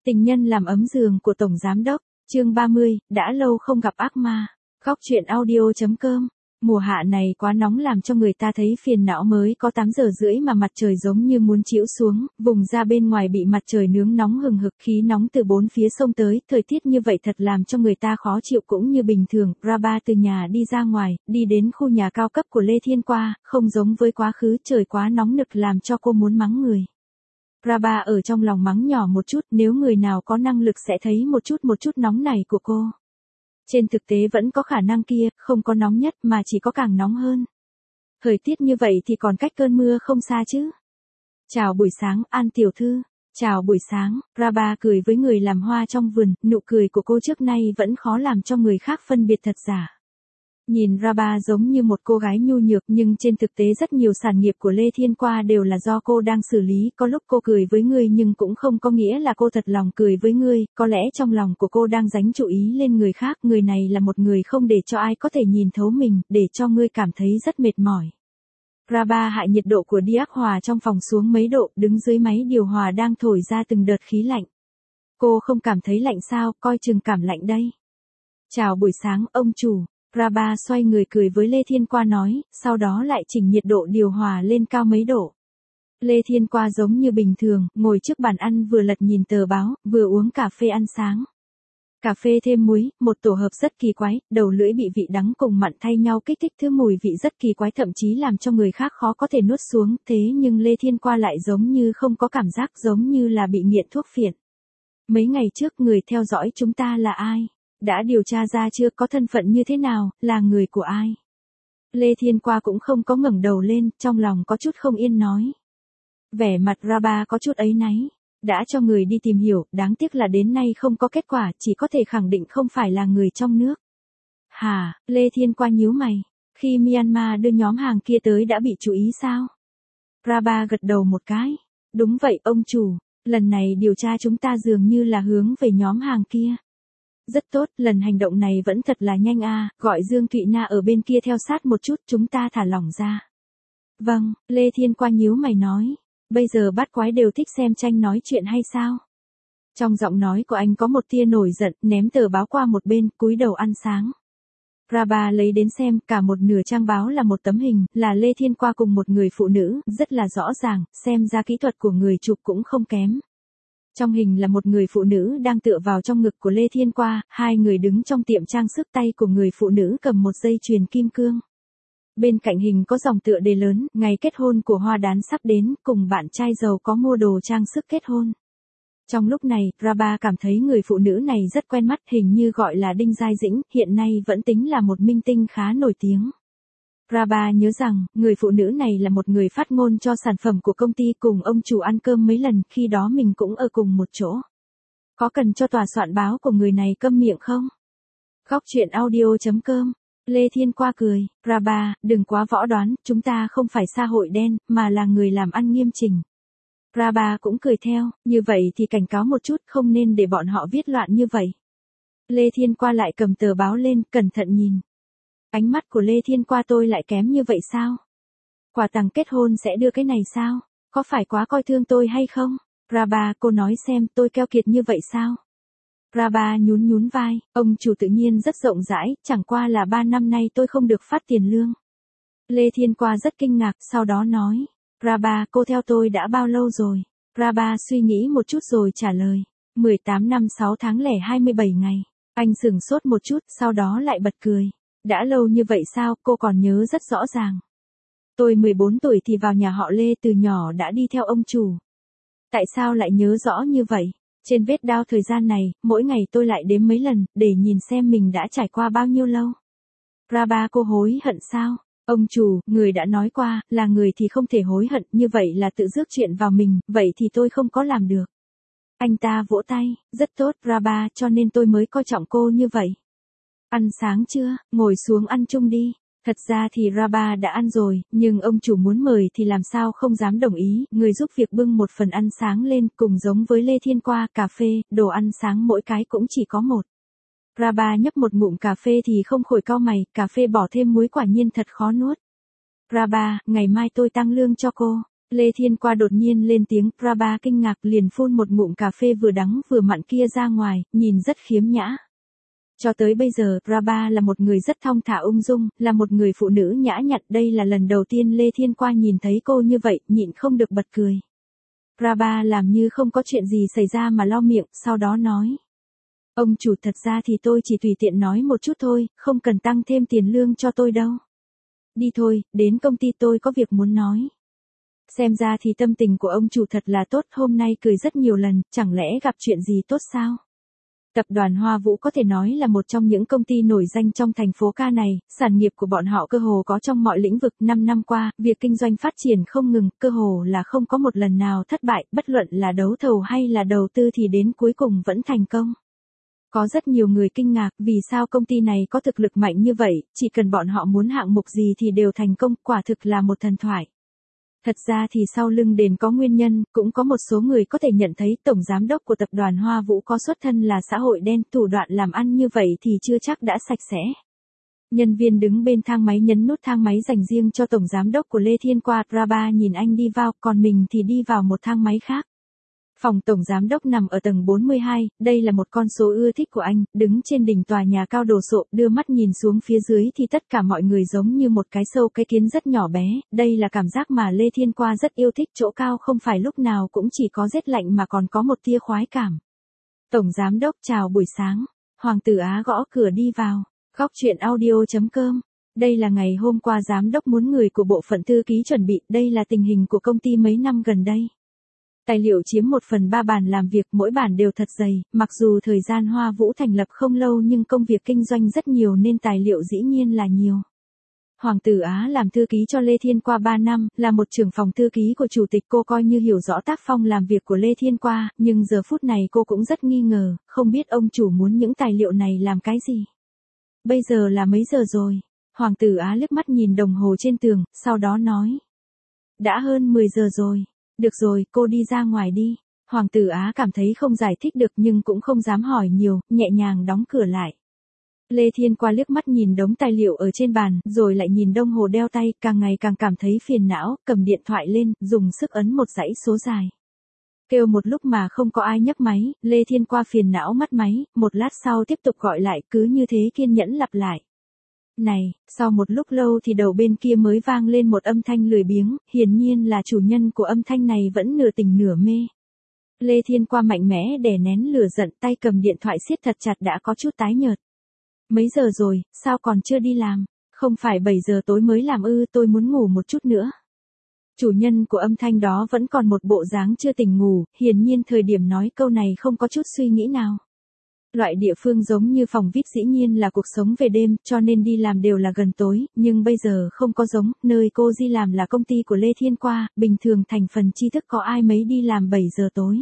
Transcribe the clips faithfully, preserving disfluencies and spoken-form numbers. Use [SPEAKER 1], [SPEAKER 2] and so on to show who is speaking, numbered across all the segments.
[SPEAKER 1] Tình nhân làm ấm giường của Tổng Giám Đốc, chương ba mươi, đã lâu không gặp ác ma. Góc truyện audio.com. Mùa hạ này quá nóng làm cho người ta thấy phiền não, mới có tám giờ rưỡi mà mặt trời giống như muốn chĩu xuống, vùng ra bên ngoài bị mặt trời nướng nóng hừng hực, khí nóng từ bốn phía xông tới, thời tiết như vậy thật làm cho người ta khó chịu. Cũng như bình thường, Raba từ nhà đi ra ngoài, đi đến khu nhà cao cấp của Lê Thiên Qua, không giống với quá khứ, trời quá nóng nực làm cho cô muốn mắng người. Raba ở trong lòng mắng nhỏ một chút, nếu người nào có năng lực sẽ thấy một chút một chút nóng này của cô. Trên thực tế vẫn có khả năng kia, không có nóng nhất mà chỉ có càng nóng hơn. Thời tiết như vậy thì còn cách cơn mưa không xa chứ. Chào buổi sáng, An tiểu thư. Chào buổi sáng, Raba cười với người làm hoa trong vườn, nụ cười của cô trước nay vẫn khó làm cho người khác phân biệt thật giả. Nhìn Raba giống như một cô gái nhu nhược, nhưng trên thực tế rất nhiều sản nghiệp của Lê Thiên Qua đều là do cô đang xử lý. Có lúc cô cười với ngươi nhưng cũng không có nghĩa là cô thật lòng cười với ngươi, có lẽ trong lòng của cô đang dánh chú ý lên người khác. Người này là một người không để cho ai có thể nhìn thấu mình, để cho ngươi cảm thấy rất mệt mỏi. Raba hạ nhiệt độ của điếc hòa trong phòng xuống mấy độ, đứng dưới máy điều hòa đang thổi ra từng đợt khí lạnh. Cô không cảm thấy lạnh sao, coi chừng cảm lạnh đây. Chào buổi sáng, ông chủ. Raba xoay người cười với Lê Thiên Qua nói, sau đó lại chỉnh nhiệt độ điều hòa lên cao mấy độ. Lê Thiên Qua giống như bình thường, ngồi trước bàn ăn vừa lật nhìn tờ báo, vừa uống cà phê ăn sáng. Cà phê thêm muối, một tổ hợp rất kỳ quái, đầu lưỡi bị vị đắng cùng mặn thay nhau kích thích thứ mùi vị rất kỳ quái, thậm chí làm cho người khác khó có thể nuốt xuống. Thế nhưng Lê Thiên Qua lại giống như không có cảm giác, giống như là bị nghiện thuốc phiện. Mấy ngày trước người theo dõi chúng ta là ai? Đã điều tra ra chưa, có thân phận như thế nào, là người của ai? Lê Thiên Qua cũng không có ngẩng đầu lên, trong lòng có chút không yên nói. Vẻ mặt Raba có chút áy náy. Đã cho người đi tìm hiểu, đáng tiếc là đến nay không có kết quả, chỉ có thể khẳng định không phải là người trong nước. Hả, Lê Thiên Qua nhíu mày. Khi Myanmar đưa nhóm hàng kia tới đã bị chú ý sao? Raba gật đầu một cái. Đúng vậy ông chủ, lần này điều tra chúng ta dường như là hướng về nhóm hàng kia. Rất tốt, lần hành động này vẫn thật là nhanh a, gọi Dương Thụy Na ở bên kia theo sát một chút, chúng ta thả lỏng ra. Vâng, Lê Thiên Qua nhíu mày nói, bây giờ bát quái đều thích xem tranh nói chuyện hay sao? Trong giọng nói của anh có một tia nổi giận, ném tờ báo qua một bên, cúi đầu ăn sáng. Raba lấy đến xem, cả một nửa trang báo là một tấm hình, là Lê Thiên Qua cùng một người phụ nữ, rất là rõ ràng, xem ra kỹ thuật của người chụp cũng không kém. Trong hình là một người phụ nữ đang tựa vào trong ngực của Lê Thiên Qua, hai người đứng trong tiệm trang sức, tay của người phụ nữ cầm một dây chuyền kim cương. Bên cạnh hình có dòng tựa đề lớn, ngày kết hôn của Hoa Đán sắp đến, cùng bạn trai giàu có mua đồ trang sức kết hôn. Trong lúc này, Raba cảm thấy người phụ nữ này rất quen mắt, hình như gọi là Đinh Giai Dĩnh, hiện nay vẫn tính là một minh tinh khá nổi tiếng. Raba nhớ rằng, người phụ nữ này là một người phát ngôn cho sản phẩm của công ty, cùng ông chủ ăn cơm mấy lần, khi đó mình cũng ở cùng một chỗ. Có cần cho tòa soạn báo của người này câm miệng không? Góc truyện audio.com. Lê Thiên Qua cười, Raba, đừng quá võ đoán, chúng ta không phải xã hội đen, mà là người làm ăn nghiêm chỉnh. Raba cũng cười theo, như vậy thì cảnh cáo một chút, không nên để bọn họ viết loạn như vậy. Lê Thiên Qua lại cầm tờ báo lên, cẩn thận nhìn. Ánh mắt của Lê Thiên Qua tôi lại kém như vậy sao? Quà tặng kết hôn sẽ đưa cái này sao? Có phải quá coi thương tôi hay không? Raba, cô nói xem, tôi keo kiệt như vậy sao? Raba nhún nhún vai, ông chủ tự nhiên rất rộng rãi, chẳng qua là ba năm nay tôi không được phát tiền lương. Lê Thiên Qua rất kinh ngạc, sau đó nói, Raba, cô theo tôi đã bao lâu rồi? Raba suy nghĩ một chút rồi trả lời, mười tám năm sáu tháng lẻ hai mươi bảy ngày. Anh sửng sốt một chút, sau đó lại bật cười. Đã lâu như vậy sao, cô còn nhớ rất rõ ràng. Tôi mười bốn tuổi thì vào nhà họ Lê, từ nhỏ đã đi theo ông chủ. Tại sao lại nhớ rõ như vậy? Trên vết đao thời gian này, mỗi ngày tôi lại đếm mấy lần, để nhìn xem mình đã trải qua bao nhiêu lâu. Raba, cô hối hận sao? Ông chủ, người đã nói qua, là người thì không thể hối hận, như vậy là tự rước chuyện vào mình, vậy thì tôi không có làm được. Anh ta vỗ tay, rất tốt Raba, cho nên tôi mới coi trọng cô như vậy. Ăn sáng chưa, ngồi xuống ăn chung đi. Thật ra thì Raba đã ăn rồi, nhưng ông chủ muốn mời thì làm sao không dám đồng ý, người giúp việc bưng một phần ăn sáng lên, cùng giống với Lê Thiên Qua, cà phê, đồ ăn sáng mỗi cái cũng chỉ có một. Raba nhấp một ngụm cà phê thì không khỏi cau mày, cà phê bỏ thêm muối quả nhiên thật khó nuốt. Raba, ngày mai tôi tăng lương cho cô. Lê Thiên Qua đột nhiên lên tiếng, Prabha kinh ngạc liền phun một ngụm cà phê vừa đắng vừa mặn kia ra ngoài, nhìn rất khiếm nhã. Cho tới bây giờ, Prabha là một người rất thong thả ung dung, là một người phụ nữ nhã nhặn. Đây là lần đầu tiên Lê Thiên Qua nhìn thấy cô như vậy, nhịn không được bật cười. Prabha làm như không có chuyện gì xảy ra mà lau miệng, sau đó nói. Ông chủ, thật ra thì tôi chỉ tùy tiện nói một chút thôi, không cần tăng thêm tiền lương cho tôi đâu. Đi thôi, đến công ty tôi có việc muốn nói. Xem ra thì tâm tình của ông chủ thật là tốt, hôm nay cười rất nhiều lần, chẳng lẽ gặp chuyện gì tốt sao? Tập đoàn Hoa Vũ có thể nói là một trong những công ty nổi danh trong thành phố ca này, sản nghiệp của bọn họ cơ hồ có trong mọi lĩnh vực. Năm năm qua, việc kinh doanh phát triển không ngừng, cơ hồ là không có một lần nào thất bại, bất luận là đấu thầu hay là đầu tư thì đến cuối cùng vẫn thành công. Có rất nhiều người kinh ngạc vì sao công ty này có thực lực mạnh như vậy, chỉ cần bọn họ muốn hạng mục gì thì đều thành công, quả thực là một thần thoại. Thật ra thì sau lưng đền có nguyên nhân, cũng có một số người có thể nhận thấy tổng giám đốc của tập đoàn Hoa Vũ có xuất thân là xã hội đen, thủ đoạn làm ăn như vậy thì chưa chắc đã sạch sẽ. Nhân viên đứng bên thang máy nhấn nút thang máy dành riêng cho tổng giám đốc của Lê Thiên Qua. Prabha nhìn anh đi vào, còn mình thì đi vào một thang máy khác. Phòng tổng giám đốc nằm ở tầng bốn mươi hai, đây là một con số ưa thích của anh, đứng trên đỉnh tòa nhà cao đồ sộ, đưa mắt nhìn xuống phía dưới thì tất cả mọi người giống như một cái sâu cái kiến rất nhỏ bé, đây là cảm giác mà Lê Thiên Qua rất yêu thích, chỗ cao không phải lúc nào cũng chỉ có rét lạnh mà còn có một tia khoái cảm. Tổng giám đốc chào buổi sáng, Hoàng tử Á gõ cửa đi vào, góc chuyện audio chấm com. Đây là ngày hôm qua giám đốc muốn người của bộ phận thư ký chuẩn bị, đây là tình hình của công ty mấy năm gần đây. Tài liệu chiếm một phần ba bàn làm việc, mỗi bàn đều thật dày, mặc dù thời gian Hoa Vũ thành lập không lâu nhưng công việc kinh doanh rất nhiều nên tài liệu dĩ nhiên là nhiều. Hoàng tử Á làm thư ký cho Lê Thiên Qua ba năm, là một trưởng phòng thư ký của chủ tịch, cô coi như hiểu rõ tác phong làm việc của Lê Thiên Qua, nhưng giờ phút này cô cũng rất nghi ngờ, không biết ông chủ muốn những tài liệu này làm cái gì. Bây giờ là mấy giờ rồi? Hoàng tử Á liếc mắt nhìn đồng hồ trên tường, sau đó nói. Đã hơn mười giờ rồi. Được rồi, cô đi ra ngoài đi. Hoàng tử Á cảm thấy không giải thích được nhưng cũng không dám hỏi nhiều, nhẹ nhàng đóng cửa lại. Lê Thiên Qua liếc mắt nhìn đống tài liệu ở trên bàn, rồi lại nhìn đồng hồ đeo tay, càng ngày càng cảm thấy phiền não, cầm điện thoại lên, dùng sức ấn một dãy số dài. Kêu một lúc mà không có ai nhấc máy, Lê Thiên Qua phiền não mất máy, một lát sau tiếp tục gọi lại, cứ như thế kiên nhẫn lặp lại. Này, sau một lúc lâu thì đầu bên kia mới vang lên một âm thanh lười biếng, hiển nhiên là chủ nhân của âm thanh này vẫn nửa tỉnh nửa mê. Lê Thiên Qua mạnh mẽ đè nén lửa giận, tay cầm điện thoại siết thật chặt đã có chút tái nhợt. Mấy giờ rồi, sao còn chưa đi làm? Không phải bảy giờ tối mới làm ư, tôi muốn ngủ một chút nữa. Chủ nhân của âm thanh đó vẫn còn một bộ dáng chưa tỉnh ngủ, hiển nhiên thời điểm nói câu này không có chút suy nghĩ nào. Loại địa phương giống như phòng vê i pê dĩ nhiên là cuộc sống về đêm, cho nên đi làm đều là gần tối, nhưng bây giờ không có giống, nơi cô đi làm là công ty của Lê Thiên Qua, bình thường thành phần tri thức có ai mấy đi làm bảy giờ tối.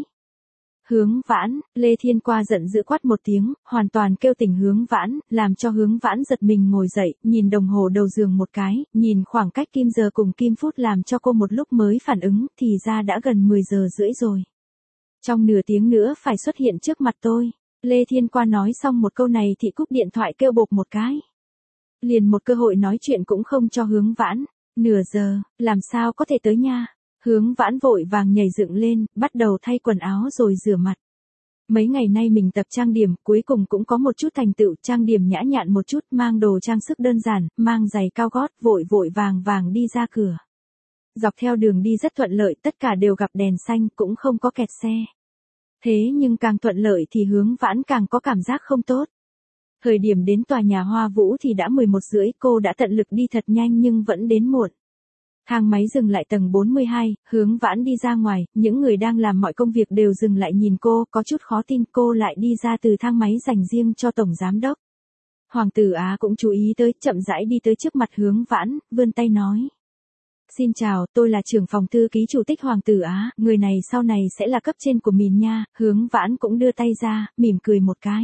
[SPEAKER 1] Hướng Vãn, Lê Thiên Qua giận dữ quát một tiếng, hoàn toàn kêu tỉnh Hướng Vãn, làm cho Hướng Vãn giật mình ngồi dậy, nhìn đồng hồ đầu giường một cái, nhìn khoảng cách kim giờ cùng kim phút làm cho cô một lúc mới phản ứng, thì ra đã gần mười giờ rưỡi rồi. Trong nửa tiếng nữa phải xuất hiện trước mặt tôi. Lê Thiên Qua nói xong một câu này thì cúp điện thoại kêu bộp một cái. Liền một cơ hội nói chuyện cũng không cho Hướng Vãn. Nửa giờ, làm sao có thể tới nha. Hướng Vãn vội vàng nhảy dựng lên, bắt đầu thay quần áo rồi rửa mặt. Mấy ngày nay mình tập trang điểm, cuối cùng cũng có một chút thành tựu, trang điểm nhã nhặn một chút, mang đồ trang sức đơn giản, mang giày cao gót, vội vội vàng vàng đi ra cửa. Dọc theo đường đi rất thuận lợi, tất cả đều gặp đèn xanh, cũng không có kẹt xe. Thế nhưng càng thuận lợi thì Hướng Vãn càng có cảm giác không tốt. Thời điểm đến tòa nhà Hoa Vũ thì đã mười một rưỡi, cô đã tận lực đi thật nhanh nhưng vẫn đến muộn. Thang máy dừng lại tầng bốn mươi hai, Hướng Vãn đi ra ngoài, những người đang làm mọi công việc đều dừng lại nhìn cô, có chút khó tin cô lại đi ra từ thang máy dành riêng cho tổng giám đốc. Hoàng tử Á cũng chú ý tới, chậm rãi đi tới trước mặt Hướng Vãn, vươn tay nói. Xin chào, tôi là trưởng phòng thư ký chủ tịch Hoàng tử Á, người này sau này sẽ là cấp trên của mình nha. Hướng Vãn cũng đưa tay ra, mỉm cười một cái.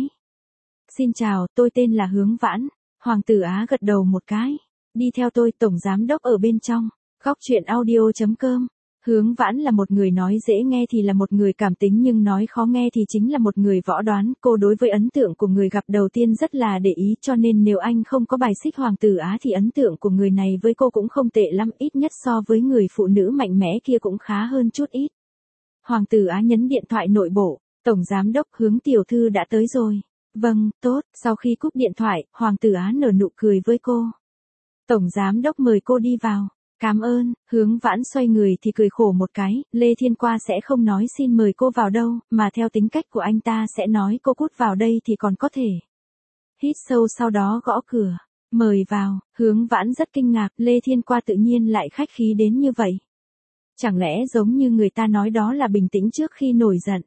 [SPEAKER 1] Xin chào, tôi tên là Hướng Vãn. Hoàng tử Á gật đầu một cái. Đi theo tôi, tổng giám đốc ở bên trong. Góc chuyện audio chấm com Hướng Vãn là một người nói dễ nghe thì là một người cảm tính nhưng nói khó nghe thì chính là một người võ đoán. Cô đối với ấn tượng của người gặp đầu tiên rất là để ý, cho nên nếu anh không có bài xích Hoàng tử Á thì ấn tượng của người này với cô cũng không tệ lắm, ít nhất so với người phụ nữ mạnh mẽ kia cũng khá hơn chút ít. Hoàng tử Á nhấn điện thoại nội bộ, Tổng Giám đốc Hướng tiểu thư đã tới rồi. Vâng, tốt. Sau khi cúp điện thoại, Hoàng tử Á nở nụ cười với cô. Tổng Giám đốc mời cô đi vào. Cảm ơn. Hướng Vãn xoay người thì cười khổ một cái, Lê Thiên Qua sẽ không nói xin mời cô vào đâu, mà theo tính cách của anh ta sẽ nói cô cút vào đây thì còn có thể. Hít sâu sau đó gõ cửa. Mời vào. Hướng Vãn rất kinh ngạc, Lê Thiên Qua tự nhiên lại khách khí đến như vậy. Chẳng lẽ giống như người ta nói đó là bình tĩnh trước khi nổi giận.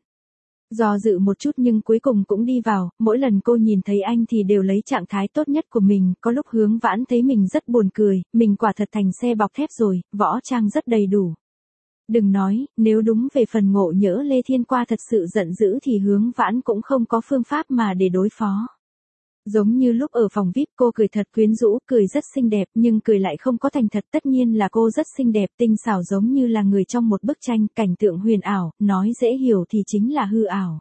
[SPEAKER 1] Do dự một chút nhưng cuối cùng cũng đi vào, mỗi lần cô nhìn thấy anh thì đều lấy trạng thái tốt nhất của mình, có lúc Hướng Vãn thấy mình rất buồn cười, mình quả thật thành xe bọc thép rồi, võ trang rất đầy đủ. Đừng nói, nếu đúng về phần ngộ nhỡ Lê Thiên Qua thật sự giận dữ thì Hướng Vãn cũng không có phương pháp mà để đối phó. Giống như lúc ở phòng vi ai pi cô cười thật quyến rũ, cười rất xinh đẹp nhưng cười lại không có thành thật, tất nhiên là cô rất xinh đẹp tinh xảo giống như là người trong một bức tranh, cảnh tượng huyền ảo, nói dễ hiểu thì chính là hư ảo.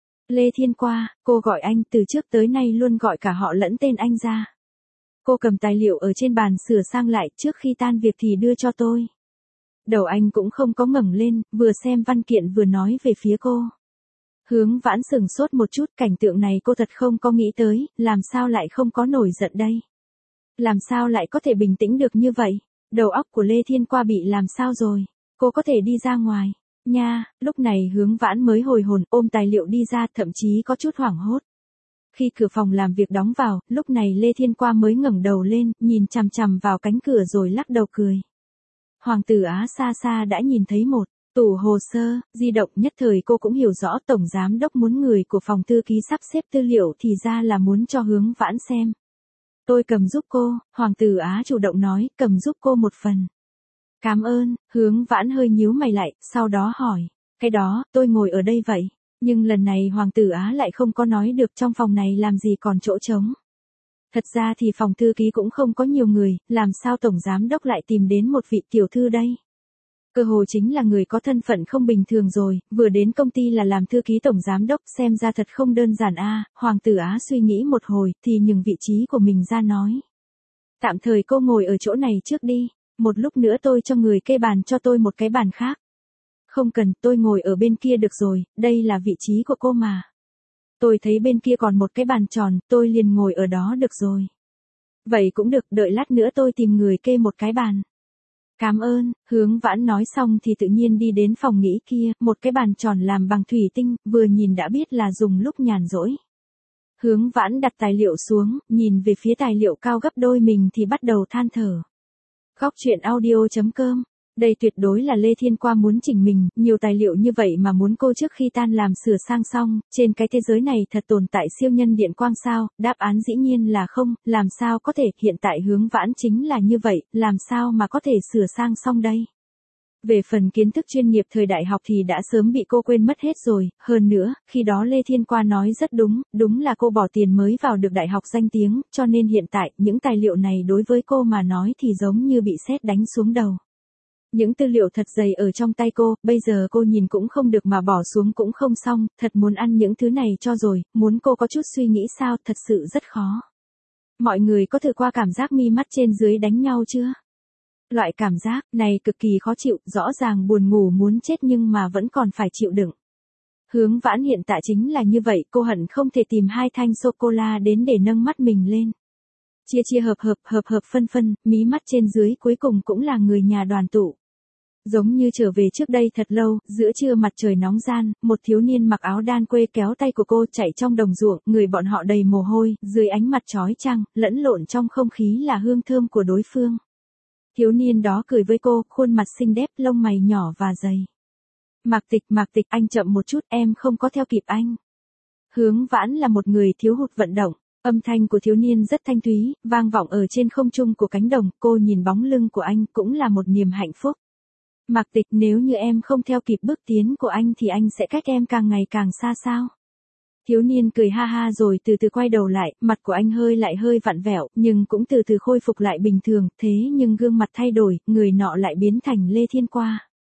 [SPEAKER 1] Lê Thiên Qua, cô gọi anh từ trước tới nay luôn gọi cả họ lẫn tên anh ra. Cô cầm tài liệu ở trên bàn sửa sang lại, trước khi tan việc thì đưa cho tôi. Đầu anh cũng không có ngẩng lên, vừa xem văn kiện vừa nói về phía cô. Hướng Vãn sừng sốt một chút, cảnh tượng này cô thật không có nghĩ tới, làm sao lại không có nổi giận đây? Làm sao lại có thể bình tĩnh được như vậy? Đầu óc của Lê Thiên Qua bị làm sao rồi? Cô có thể đi ra ngoài. Nha, lúc này Hướng Vãn mới hồi hồn, ôm tài liệu đi ra, thậm chí có chút hoảng hốt. Khi cửa phòng làm việc đóng vào, lúc này Lê Thiên Qua mới ngẩng đầu lên, nhìn chằm chằm vào cánh cửa rồi lắc đầu cười. Hoàng tử Á xa xa đã nhìn thấy một tủ hồ sơ, di động, nhất thời cô cũng hiểu rõ Tổng Giám đốc muốn người của phòng thư ký sắp xếp tư liệu thì ra là muốn cho Hướng Vãn xem. Tôi cầm giúp cô, Hoàng tử Á chủ động nói, cầm giúp cô một phần. Cảm ơn. Hướng Vãn hơi nhíu mày lại, sau đó hỏi, cái đó, tôi ngồi ở đây vậy. Nhưng lần này Hoàng tử Á lại không có nói được trong phòng này làm gì còn chỗ trống. Thật ra thì phòng thư ký cũng không có nhiều người, làm sao Tổng Giám đốc lại tìm đến một vị tiểu thư đây? Cơ hồ chính là người có thân phận không bình thường rồi, vừa đến công ty là làm thư ký Tổng Giám đốc, xem ra thật không đơn giản a. À. Hoàng tử Á suy nghĩ một hồi, thì nhường vị trí của mình ra nói. Tạm thời cô ngồi ở chỗ này trước đi, một lúc nữa tôi cho người kê bàn cho tôi một cái bàn khác. Không cần, tôi ngồi ở bên kia được rồi, đây là vị trí của cô mà. Tôi thấy bên kia còn một cái bàn tròn, tôi liền ngồi ở đó được rồi. Vậy cũng được, đợi lát nữa tôi tìm người kê một cái bàn. Cảm ơn. Hướng Vãn nói xong thì tự nhiên đi đến phòng nghỉ kia, một cái bàn tròn làm bằng thủy tinh, vừa nhìn đã biết là dùng lúc nhàn rỗi. Hướng Vãn đặt tài liệu xuống, nhìn về phía tài liệu cao gấp đôi mình thì bắt đầu than thở. Góc truyện audio chấm com. Đây tuyệt đối là Lê Thiên Qua muốn chỉnh mình, nhiều tài liệu như vậy mà muốn cô trước khi tan làm sửa sang xong, trên cái thế giới này thật tồn tại siêu nhân điện quang sao, đáp án dĩ nhiên là không, làm sao có thể, hiện tại Hướng Vãn chính là như vậy, làm sao mà có thể sửa sang xong đây. Về phần kiến thức chuyên nghiệp thời đại học thì đã sớm bị cô quên mất hết rồi, hơn nữa, khi đó Lê Thiên Qua nói rất đúng, đúng là cô bỏ tiền mới vào được đại học danh tiếng, cho nên hiện tại, những tài liệu này đối với cô mà nói thì giống như bị sét đánh xuống đầu. Những tư liệu thật dày ở trong tay cô, bây giờ cô nhìn cũng không được mà bỏ xuống cũng không xong, thật muốn ăn những thứ này cho rồi, muốn cô có chút suy nghĩ sao, thật sự rất khó. Mọi người có thử qua cảm giác mi mắt trên dưới đánh nhau chưa? Loại cảm giác này cực kỳ khó chịu, rõ ràng buồn ngủ muốn chết nhưng mà vẫn còn phải chịu đựng. Hướng Vãn hiện tại chính là như vậy, cô hận không thể tìm hai thanh sô-cô-la đến để nâng mắt mình lên. Chia chia hợp hợp, hợp hợp phân phân, mí mắt trên dưới cuối cùng cũng là người nhà đoàn tụ. Giống như trở về trước đây thật lâu, giữa trưa mặt trời nóng gian, một thiếu niên mặc áo đan quê kéo tay của cô chạy trong đồng ruộng, người bọn họ đầy mồ hôi, dưới ánh mặt chói chang, lẫn lộn trong không khí là hương thơm của đối phương. Thiếu niên đó cười với cô, khuôn mặt xinh đẹp, lông mày nhỏ và dày. Mạc Tịch, Mạc Tịch, anh chậm một chút, em không có theo kịp anh. Hướng Vãn là một người thiếu hụt vận động. Âm thanh của thiếu niên rất thanh thúy, vang vọng ở trên không trung của cánh đồng, cô nhìn bóng lưng của anh cũng là một niềm hạnh phúc. Mạc Tịch, nếu như em không theo kịp bước tiến của anh thì anh sẽ cách em càng ngày càng xa sao? Thiếu niên cười ha ha rồi từ từ quay đầu lại, mặt của anh hơi lại hơi vặn vẹo, nhưng cũng từ từ khôi phục lại bình thường, thế nhưng gương mặt thay đổi, người nọ lại biến thành Lê Thiên Qua.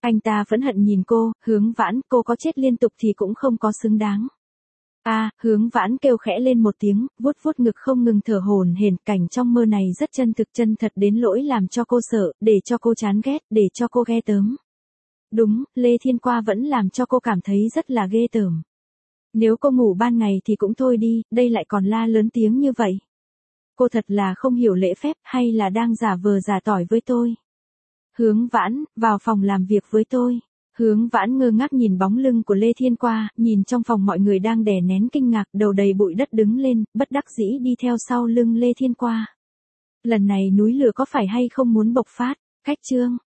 [SPEAKER 1] Anh ta phẫn hận nhìn cô, Hướng Vãn, cô có chết liên tục thì cũng không có xứng đáng. A, à, Hướng Vãn kêu khẽ lên một tiếng, vuốt vuốt ngực không ngừng thở hổn hển, cảnh trong mơ này rất chân thực, chân thật đến lỗi làm cho cô sợ, để cho cô chán ghét, để cho cô ghê tởm. Đúng, Lê Thiên Qua vẫn làm cho cô cảm thấy rất là ghê tởm. Nếu cô ngủ ban ngày thì cũng thôi đi, đây lại còn la lớn tiếng như vậy. Cô thật là không hiểu lễ phép, hay là đang giả vờ giả tỏi với tôi. Hướng Vãn, vào phòng làm việc với tôi. Hướng Vãn ngơ ngác nhìn bóng lưng của Lê Thiên Qua, nhìn trong phòng mọi người đang đè nén kinh ngạc, đầu đầy bụi đất đứng lên, bất đắc dĩ đi theo sau lưng Lê Thiên Qua. Lần này núi lửa có phải hay không muốn bộc phát? Khách chương.